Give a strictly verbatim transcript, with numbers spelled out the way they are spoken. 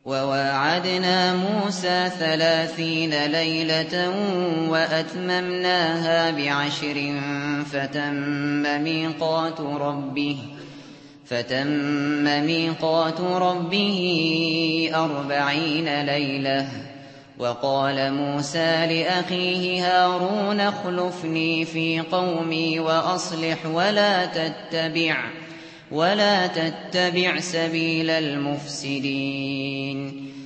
وواعدنا موسى ثلاثين ليلة وأتممناها بعشر فتم ميقات ربه فتم ميقات ربه أربعين ليلة. وقال موسى لأخيه هارون اخلفني في قومي وأصلح ولا تتبع ولا تتبع سبيل المفسدين.